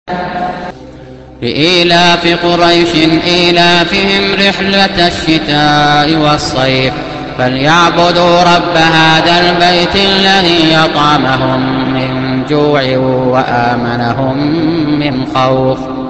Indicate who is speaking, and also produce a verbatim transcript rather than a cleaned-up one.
Speaker 1: لإيلاف قريش إيلافهم رحلة الشتاء والصيف فليعبدوا رب هذا البيت الذي أطعمهم من جوع وآمنهم من خوف.